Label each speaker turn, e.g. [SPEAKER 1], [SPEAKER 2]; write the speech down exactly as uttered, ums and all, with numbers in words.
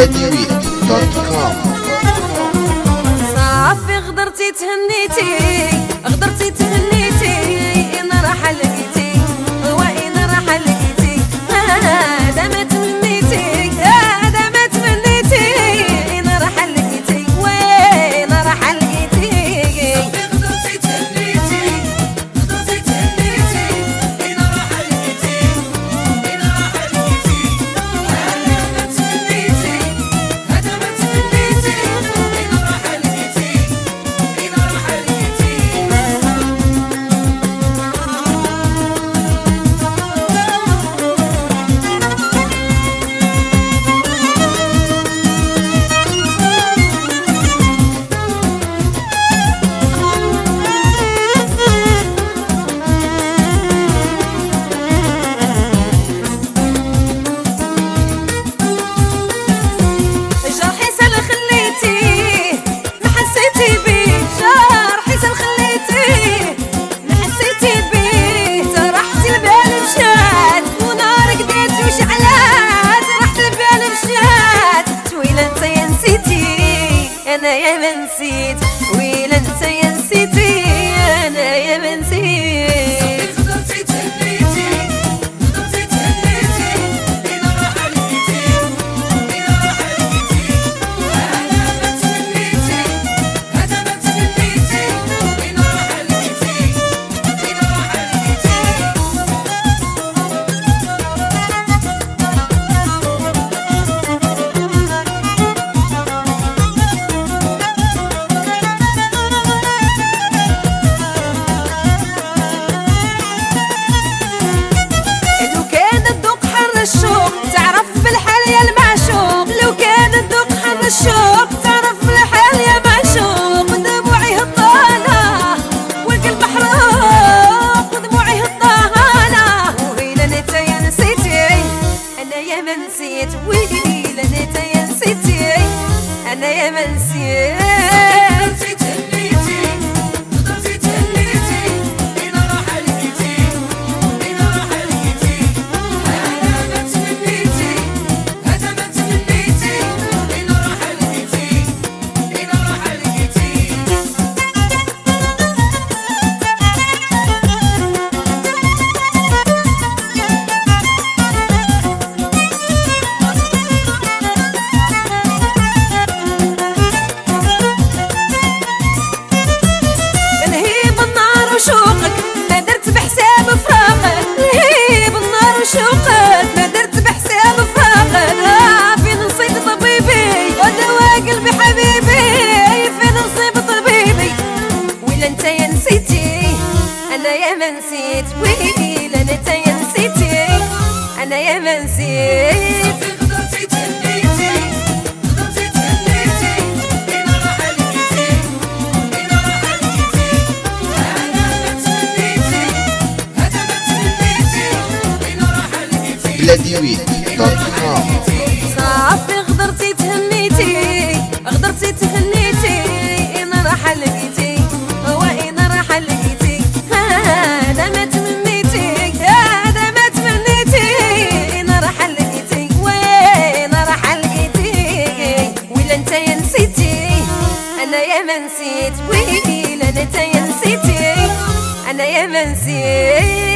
[SPEAKER 1] بلاديوي دوت كوم.
[SPEAKER 2] صافي غدرتي تهنيتي غدرتي تهنيتي انا راح لقيتي وانا راح لقيتي هذا ما تمنيتي هذا ما تمنيتي انا راح لقيتي وانا راح لقيتي صافي غدرتي تهنيتي غدرتي تهنيتي انا راح لقيتي انا راح لقيتي هذا ما تمنيتي هذا ما تمنيتي انا راح لقيتي انا راح لقيتي جرحي سال خليتيه ما حسيتي بيه جرحي سال خليتيه ما حسيتي بيه رحت البال مشات ونار قديت وشعلات رحت البال مشات ويلا انت يا نسيتي انا يا ما نسيت ويلا انت يا نسيتي انا يا ما نسيت غدرتي تهنيتي غدرتي تهنيتي انا راح لقيتي انا راح لقيتي هذا ما تمنيتي هذا ما تمنيتي انا راح لقيتي انا راح لو كان الذوق حر الشوق تعرف بالحال يا المعشوق لو كان الذوق حر الشوق تعرف بالحال يا معشوق دموعي هطالة والقلب محروق ودموعي هطالة ويلا انت يا نسيتي انا يا ما نسيت ويلا انت يا نسيتي انا يا ما نسيت غدرتي تهنيتي غدرتي تهنيتي انا راح لقيتي انا راح لقيتي هذا ما تمنيتي هذا ما تمنيتي انا راح لقيتي انا راح لقيتي نهيب النار وشوقك ما درت بحساب فراقك نهيب النار وشوقك ما درت بحساب فراقك آه فين نصيب طبيبي ودواء قلبي حبيبي فين نصيب طبيبي ويلا انت يا نسيتي انا يا ما نسيت ويلا انت يا نسيتي انا يا ما نسيت غدرتي تهنيتي غدرتي تهنيتي انا راح لقيتي انا راح لقيتي هذا ما تمنيتي هذا ما تمنيتي انا راح لقيتي
[SPEAKER 1] بلاديوي دوت كوم.
[SPEAKER 2] صافي غدرتي تهنيتي غدرتي تهنيتي انا راح لقيتي وانا راح لقيتي هذا ما تمنيتي هذا ما تمنيتي انا راح لقيتي وانا راح لقيتي ويلا انت يا نسيتي انا يا ما نسيت ويلا انت يا نسيتي انا يا ما نسيت